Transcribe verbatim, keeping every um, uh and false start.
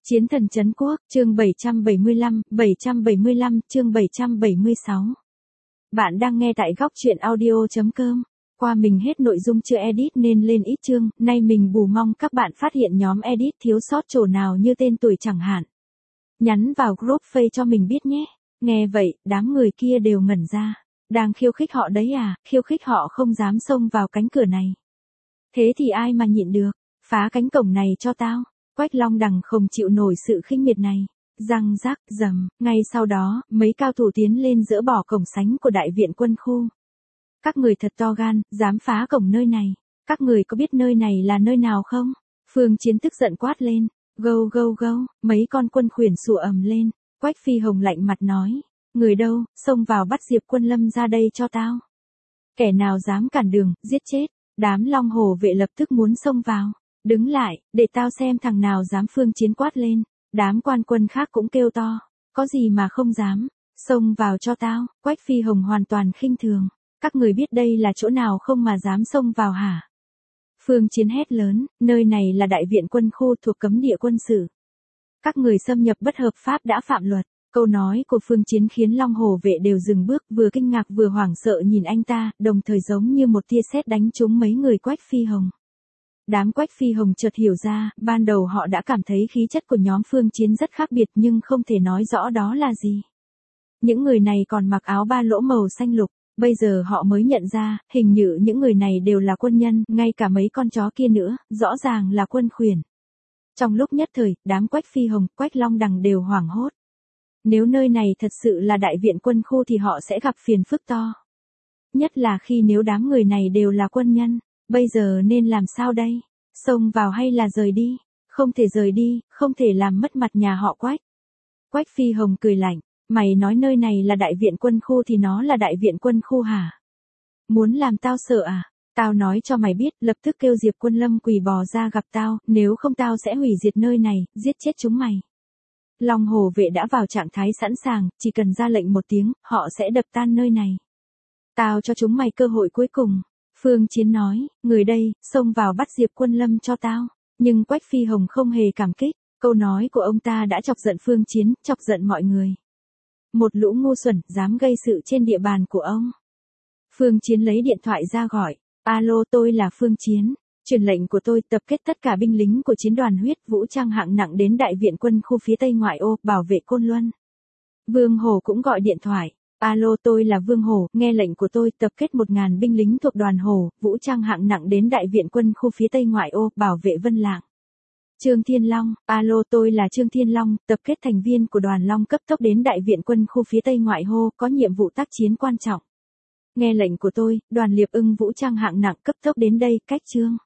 Chiến thần trấn quốc, chương bảy trăm bảy mươi lăm, bảy trăm bảy mươi lăm, chương bảy trăm bảy mươi sáu. Bạn đang nghe tại góc truyện audio chấm com. Qua mình hết nội dung chưa edit nên lên ít chương, nay mình bù mong các bạn phát hiện nhóm edit thiếu sót chỗ nào như tên tuổi chẳng hạn. Nhắn vào group Face cho mình biết nhé. Nghe vậy, đám người kia đều ngẩn ra. Đang khiêu khích họ đấy à, khiêu khích họ không dám xông vào cánh cửa này. Thế thì ai mà nhịn được, phá cánh cổng này cho tao. Quách Long Đằng không chịu nổi sự khinh miệt này. Răng rắc, rầm, ngay sau đó, mấy cao thủ tiến lên dỡ bỏ cổng sánh của đại viện quân khu. Các người thật to gan, dám phá cổng nơi này. Các người có biết nơi này là nơi nào không? Phương Chiến tức giận quát lên. Gâu gâu gâu, mấy con quân khuyển sủa ầm lên. Quách Phi Hồng lạnh mặt nói. Người đâu, xông vào bắt Diệp Quân Lâm ra đây cho tao. Kẻ nào dám cản đường, giết chết. Đám Long Hổ vệ lập tức muốn xông vào. Đứng lại, để tao xem thằng nào dám. Phương Chiến quát lên. Đám quan quân khác cũng kêu to. Có gì mà không dám. Xông vào cho tao. Quách Phi Hồng hoàn toàn khinh thường. Các người biết đây là chỗ nào không mà dám xông vào hả? Phương Chiến hét lớn. Nơi này là đại viện quân khu thuộc cấm địa quân sự. Các người xâm nhập bất hợp pháp đã phạm luật. Câu nói của Phương Chiến khiến Long Hổ vệ đều dừng bước, vừa kinh ngạc vừa hoảng sợ nhìn anh ta, đồng thời giống như một tia sét đánh trúng mấy người Quách Phi Hồng. Đám Quách Phi Hồng chợt hiểu ra, ban đầu họ đã cảm thấy khí chất của nhóm Phương Chiến rất khác biệt nhưng không thể nói rõ đó là gì. Những người này còn mặc áo ba lỗ màu xanh lục, bây giờ họ mới nhận ra, hình như những người này đều là quân nhân, ngay cả mấy con chó kia nữa, rõ ràng là quân khuyển. Trong lúc nhất thời, đám Quách Phi Hồng, Quách Long Đằng đều hoảng hốt. Nếu nơi này thật sự là đại viện quân khu thì họ sẽ gặp phiền phức to. Nhất là khi nếu đám người này đều là quân nhân. Bây giờ nên làm sao đây? Xông vào hay là rời đi? Không thể rời đi, không thể làm mất mặt nhà họ Quách. Quách Phi Hồng cười lạnh. Mày nói nơi này là đại viện quân khu thì nó là đại viện quân khu hả? Muốn làm tao sợ à? Tao nói cho mày biết, lập tức kêu Diệp Quân Lâm quỳ bò ra gặp tao, nếu không tao sẽ hủy diệt nơi này, giết chết chúng mày. Long Hổ vệ đã vào trạng thái sẵn sàng, chỉ cần ra lệnh một tiếng, họ sẽ đập tan nơi này. Tao cho chúng mày cơ hội cuối cùng. Phương Chiến nói, người đây, xông vào bắt Diệp Quân Lâm cho tao. Nhưng Quách Phi Hồng không hề cảm kích, câu nói của ông ta đã chọc giận Phương Chiến, chọc giận mọi người. Một lũ ngu xuẩn, dám gây sự trên địa bàn của ông. Phương Chiến lấy điện thoại ra gọi, alo tôi là Phương Chiến, truyền lệnh của tôi tập kết tất cả binh lính của chiến đoàn huyết vũ trang hạng nặng đến đại viện quân khu phía tây ngoại ô, bảo vệ Côn Luân. Vương Hổ cũng gọi điện thoại. Alo tôi là Vương Hổ, nghe lệnh của tôi tập kết một ngàn binh lính thuộc đoàn Hổ, vũ trang hạng nặng đến đại viện quân khu phía tây ngoại ô, bảo vệ Vân Lạng. Trương Thiên Long, alo tôi là Trương Thiên Long, tập kết thành viên của đoàn Long cấp tốc đến đại viện quân khu phía tây ngoại ô, có nhiệm vụ tác chiến quan trọng. Nghe lệnh của tôi, đoàn Liệp Ưng vũ trang hạng nặng cấp tốc đến đây, cách Trương.